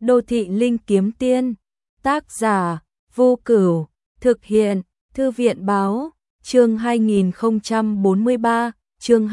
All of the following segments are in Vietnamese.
Đô thị linh kiếm tiên. Tác giả Vô Cửu. Thực hiện Thư viện báo. Chương 2043, chương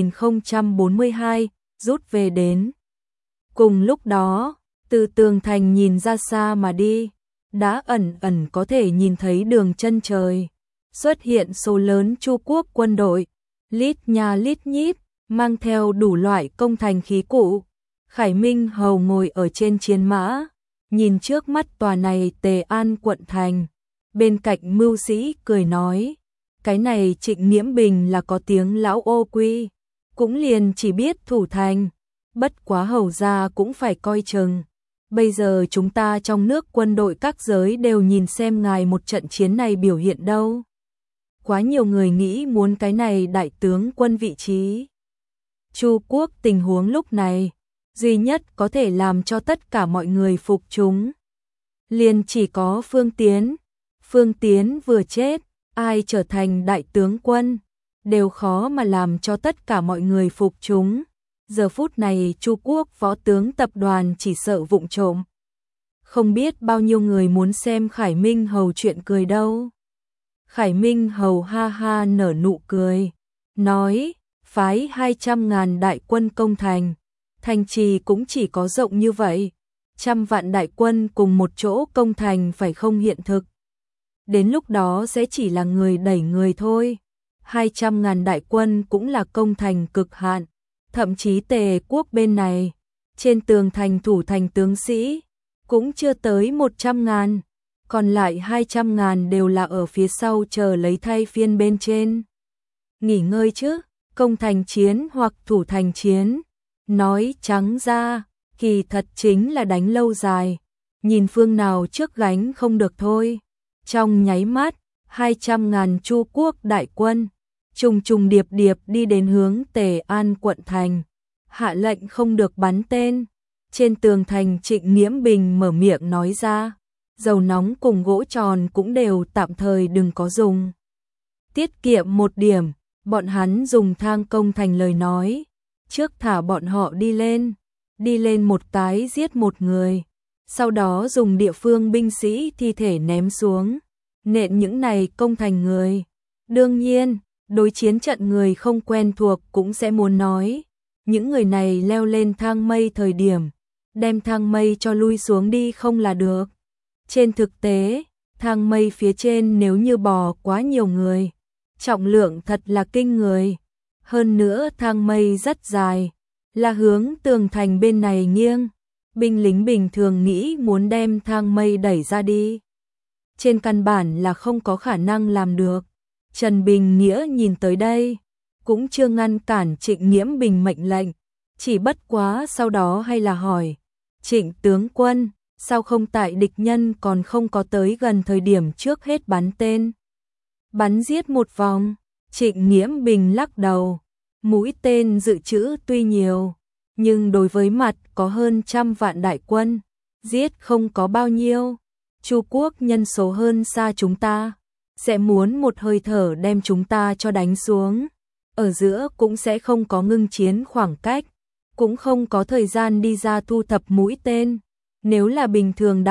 2042, rút về đến. Cùng lúc đó, từ tường thành nhìn ra xa mà đi, đã ẩn ẩn có thể nhìn thấy đường chân trời. Xuất hiện số lớn Chu quốc quân đội, lít nha lít nhít, mang theo đủ loại công thành khí cụ. Khải Minh Hầu ngồi ở trên chiến mã, nhìn trước mắt tòa này Tề An quận thành. Bên cạnh mưu sĩ cười nói, cái này Trịnh Nghiễm Bình là có tiếng lão ô quy, cũng liền chỉ biết thủ thành, bất quá hầu gia cũng phải coi chừng. Bây giờ chúng ta trong nước quân đội các giới đều nhìn xem ngài một trận chiến này biểu hiện đâu. Quá nhiều người nghĩ muốn cái này đại tướng quân vị trí. Chu quốc tình huống lúc này, duy nhất có thể làm cho tất cả mọi người phục chúng, liền chỉ có Phương Tiến. Phương Tiến vừa chết, ai trở thành đại tướng quân, đều khó mà làm cho tất cả mọi người phục chúng. Giờ phút này Chu quốc võ tướng tập đoàn chỉ sợ vụng trộm. Không biết bao nhiêu người muốn xem Khải Minh Hầu chuyện cười đâu. Khải Minh Hầu ha ha nở nụ cười, nói, phái 200.000 đại quân công thành, thành trì cũng chỉ có rộng như vậy, 100 vạn đại quân cùng một chỗ công thành phải không hiện thực. Đến lúc đó sẽ chỉ là người đẩy người thôi, 200.000 đại quân cũng là công thành cực hạn, thậm chí Tề quốc bên này, trên tường thành thủ thành tướng sĩ, cũng chưa tới 100.000, còn lại 200.000 đều là ở phía sau chờ lấy thay phiên bên trên. Nghỉ ngơi chứ, công thành chiến hoặc thủ thành chiến, nói trắng ra, kỳ thật chính là đánh lâu dài, nhìn phương nào trước gánh không được thôi. Trong nháy mắt, 200.000 Chu quốc đại quân, trùng trùng điệp điệp đi đến hướng Tề An quận thành, hạ lệnh không được bắn tên. Trên tường thành Trịnh Nghiễm Bình mở miệng nói ra, dầu nóng cùng gỗ tròn cũng đều tạm thời đừng có dùng. Tiết kiệm một điểm, bọn hắn dùng thang công thành lời nói, trước thả bọn họ đi lên một cái giết một người, sau đó dùng địa phương binh sĩ thi thể ném xuống, nện những này công thành người. Đương nhiên, đối chiến trận người không quen thuộc cũng sẽ muốn nói, những người này leo lên thang mây thời điểm, đem thang mây cho lui xuống đi không là được. Trên thực tế, thang mây phía trên nếu như bò quá nhiều người, trọng lượng thật là kinh người. Hơn nữa thang mây rất dài, là hướng tường thành bên này nghiêng. Binh lính bình thường nghĩ muốn đem thang mây đẩy ra đi, trên căn bản là không có khả năng làm được. Trần Bình Nghĩa nhìn tới đây, cũng chưa ngăn cản Trịnh Nghiễm Bình mệnh lệnh, chỉ bất quá sau đó hay là hỏi, Trịnh tướng quân, sao không tại địch nhân còn không có tới gần thời điểm trước hết bắn tên? Bắn giết một vòng, Trịnh Nghiễm Bình lắc đầu, mũi tên dự trữ tuy nhiều, nhưng đối với mặt có hơn 100 vạn đại quân, giết không có bao nhiêu. Chu quốc nhân số hơn xa chúng ta, sẽ muốn một hơi thở đem chúng ta cho đánh xuống. Ở giữa cũng sẽ không có ngưng chiến khoảng cách, cũng không có thời gian đi ra thu thập mũi tên. Nếu là bình thường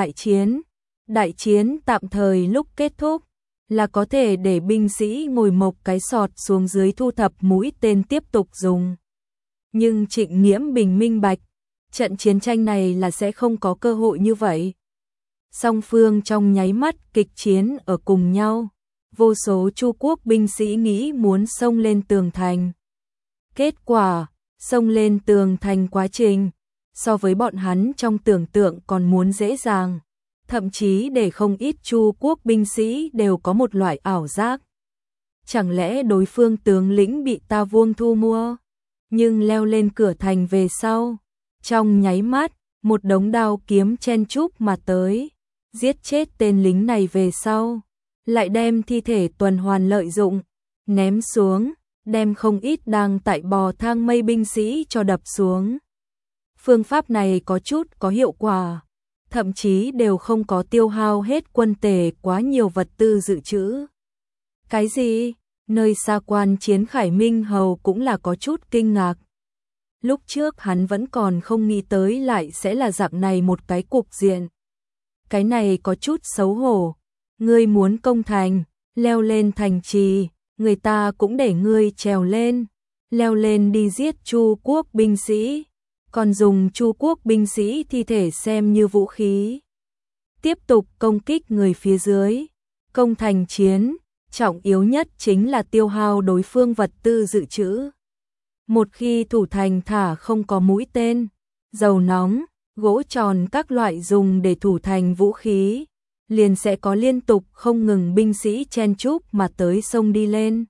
đại chiến tạm thời lúc kết thúc, là có thể để binh sĩ ngồi mộc cái sọt xuống dưới thu thập mũi tên tiếp tục dùng. Nhưng Trịnh Nghiễm Bình minh bạch, trận chiến tranh này là sẽ không có cơ hội như vậy. Song phương trong nháy mắt kịch chiến ở cùng nhau, vô số Chu quốc binh sĩ nghĩ muốn xông lên tường thành. Kết quả, xông lên tường thành quá trình, so với bọn hắn trong tưởng tượng còn muốn dễ dàng, thậm chí để không ít Chu quốc binh sĩ đều có một loại ảo giác. Chẳng lẽ đối phương tướng lĩnh bị ta vuông thu mua? Nhưng leo lên cửa thành về sau, trong nháy mắt, một đống đao kiếm chen chúc mà tới, giết chết tên lính này về sau, lại đem thi thể tuần hoàn lợi dụng, ném xuống, đem không ít đang tại bò thang mây binh sĩ cho đập xuống. Phương pháp này có chút có hiệu quả, thậm chí đều không có tiêu hao hết quân Tề quá nhiều vật tư dự trữ. Cái gì? Nơi xa quan chiến Khải Minh Hầu cũng là có chút kinh ngạc. Lúc trước hắn vẫn còn không nghĩ tới lại sẽ là dạng này một cái cục diện. Cái này có chút xấu hổ. Ngươi muốn công thành, leo lên thành trì, người ta cũng để ngươi trèo lên, leo lên đi giết Chu quốc binh sĩ, còn dùng Chu quốc binh sĩ thi thể xem như vũ khí. Tiếp tục công kích người phía dưới. Công thành chiến, trọng yếu nhất chính là tiêu hao đối phương vật tư dự trữ. Một khi thủ thành thả không có mũi tên, dầu nóng, gỗ tròn các loại dùng để thủ thành vũ khí, liền sẽ có liên tục không ngừng binh sĩ chen chúc mà tới sông đi lên.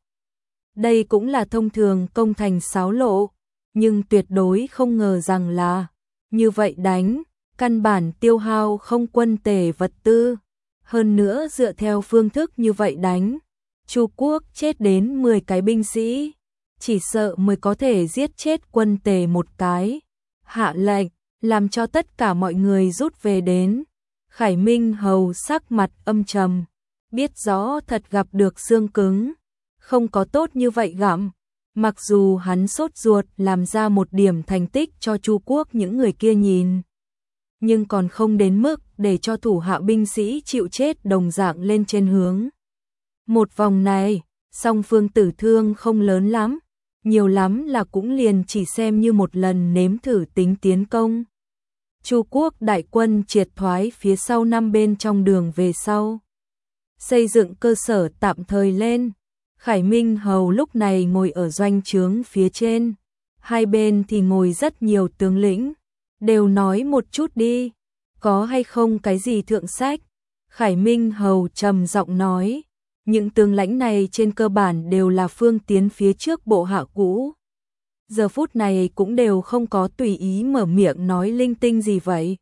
Đây cũng là thông thường công thành xáo lộ, nhưng tuyệt đối không ngờ rằng là như vậy đánh, căn bản tiêu hao không quân tể vật tư. Hơn nữa dựa theo phương thức như vậy đánh, Chu quốc chết đến 10 cái binh sĩ, chỉ sợ mới có thể giết chết quân tể một cái. Hạ lệnh, làm cho tất cả mọi người rút về đến. Khải Minh hầu sắc mặt âm trầm, biết rõ thật gặp được xương cứng, không có tốt như vậy gặm. Mặc dù hắn sốt ruột làm ra một điểm thành tích cho Chu quốc những người kia nhìn, nhưng còn không đến mức để cho thủ hạ binh sĩ chịu chết đồng dạng lên trên hướng. Một vòng này, song phương tử thương không lớn lắm, nhiều lắm là cũng liền chỉ xem như một lần nếm thử tính tiến công. Chu quốc đại quân triệt thoái phía sau năm bên trong đường về sau, xây dựng cơ sở tạm thời lên. Khải Minh hầu lúc này ngồi ở doanh trướng phía trên, hai bên thì ngồi rất nhiều tướng lĩnh, đều nói một chút đi, có hay không cái gì thượng sách. Khải Minh hầu trầm giọng nói, những tướng lãnh này trên cơ bản đều là phương tiến phía trước bộ hạ cũ. Giờ phút này cũng đều không có tùy ý mở miệng nói linh tinh gì vậy.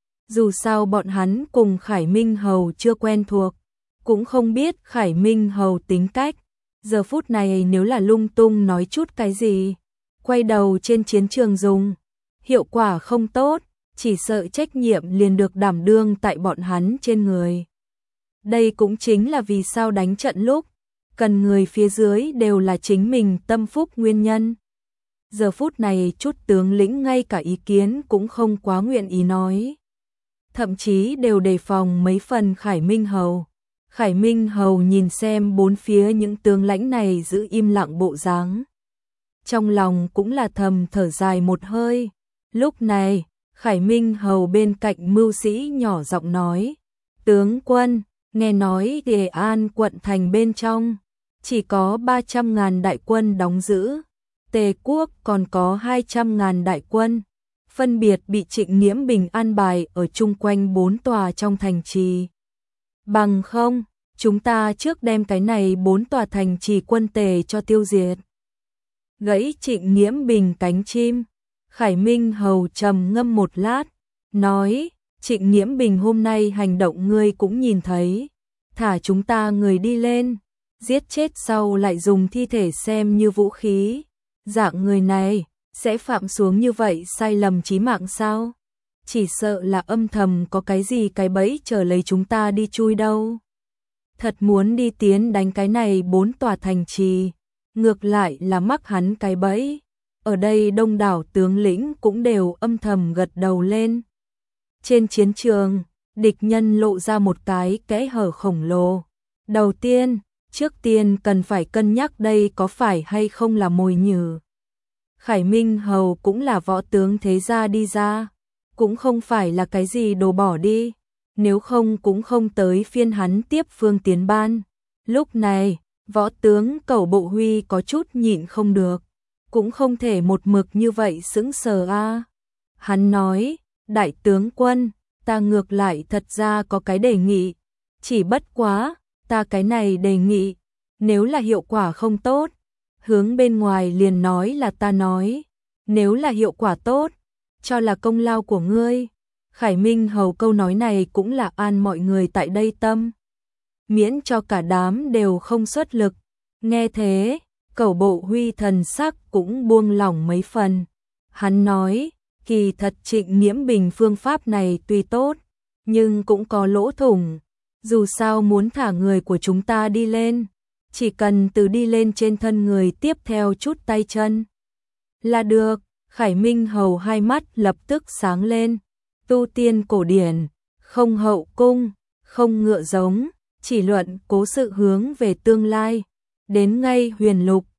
Dù sao bọn hắn cùng Khải Minh hầu chưa quen thuộc, cũng không biết Khải Minh hầu tính cách. Giờ phút này nếu là lung tung nói chút cái gì, quay đầu trên chiến trường dùng, hiệu quả không tốt, chỉ sợ trách nhiệm liền được đảm đương tại bọn hắn trên người. Đây cũng chính là vì sao đánh trận lúc, cần người phía dưới đều là chính mình tâm phúc nguyên nhân. Giờ phút này chút tướng lĩnh ngay cả ý kiến cũng không quá nguyện ý nói. Thậm chí đều đề phòng mấy phần Khải Minh hầu. Khải Minh hầu nhìn xem bốn phía những tướng lãnh này giữ im lặng bộ dáng, trong lòng cũng là thầm thở dài một hơi. Lúc này, Khải Minh hầu bên cạnh mưu sĩ nhỏ giọng nói, tướng quân, nghe nói Đề An quận thành bên trong, chỉ có 300.000 đại quân đóng giữ, Tề quốc còn có 200.000 đại quân, phân biệt bị Trịnh Nghiễm Bình an bài ở chung quanh 4 tòa trong thành trì. Bằng không, chúng ta trước đem cái này 4 tòa thành trì quân Tề cho tiêu diệt. Gãy Trịnh Nghiễm Bình cánh chim, Khải Minh hầu trầm ngâm một lát, nói, Trịnh Nghiễm Bình hôm nay hành động ngươi cũng nhìn thấy, thả chúng ta người đi lên, giết chết sau lại dùng thi thể xem như vũ khí. Dạng người này, sẽ phạm xuống như vậy sai lầm chí mạng sao? Chỉ sợ là âm thầm có cái gì cái bẫy chờ lấy chúng ta đi chui đâu. Thật muốn đi tiến đánh cái này 4 tòa thành trì, ngược lại là mắc hắn cái bẫy. Ở đây đông đảo tướng lĩnh cũng đều âm thầm gật đầu lên. Trên chiến trường, địch nhân lộ ra một cái kẽ hở khổng lồ. Đầu tiên, trước tiên cần phải cân nhắc đây có phải hay không là mồi nhử. Khải Minh hầu cũng là võ tướng thế gia đi ra, cũng không phải là cái gì đồ bỏ đi, nếu không cũng không tới phiên hắn tiếp phương tiến ban. Lúc này, võ tướng Cẩu Bộ Huy có chút nhịn không được, cũng không thể một mực như vậy sững sờ a. Hắn nói, đại tướng quân, ta ngược lại thật ra có cái đề nghị, chỉ bất quá, ta cái này đề nghị, nếu là hiệu quả không tốt, hướng bên ngoài liền nói là ta nói, nếu là hiệu quả tốt, cho là công lao của ngươi. Khải Minh hầu câu nói này cũng là an mọi người tại đây tâm, miễn cho cả đám đều không xuất lực. Nghe thế, Cẩu Bộ Huy thần sắc cũng buông lỏng mấy phần. Hắn nói, kỳ thật Trịnh Nghiễm Bình phương pháp này tuy tốt, nhưng cũng có lỗ thủng. Dù sao muốn thả người của chúng ta đi lên, chỉ cần từ đi lên trên thân người tiếp theo chút tay chân là được. Khải Minh Hầu hai mắt lập tức sáng lên, tu tiên cổ điển, không hậu cung, không ngựa giống, chỉ luận cố sự hướng về tương lai, đến ngay huyền lục,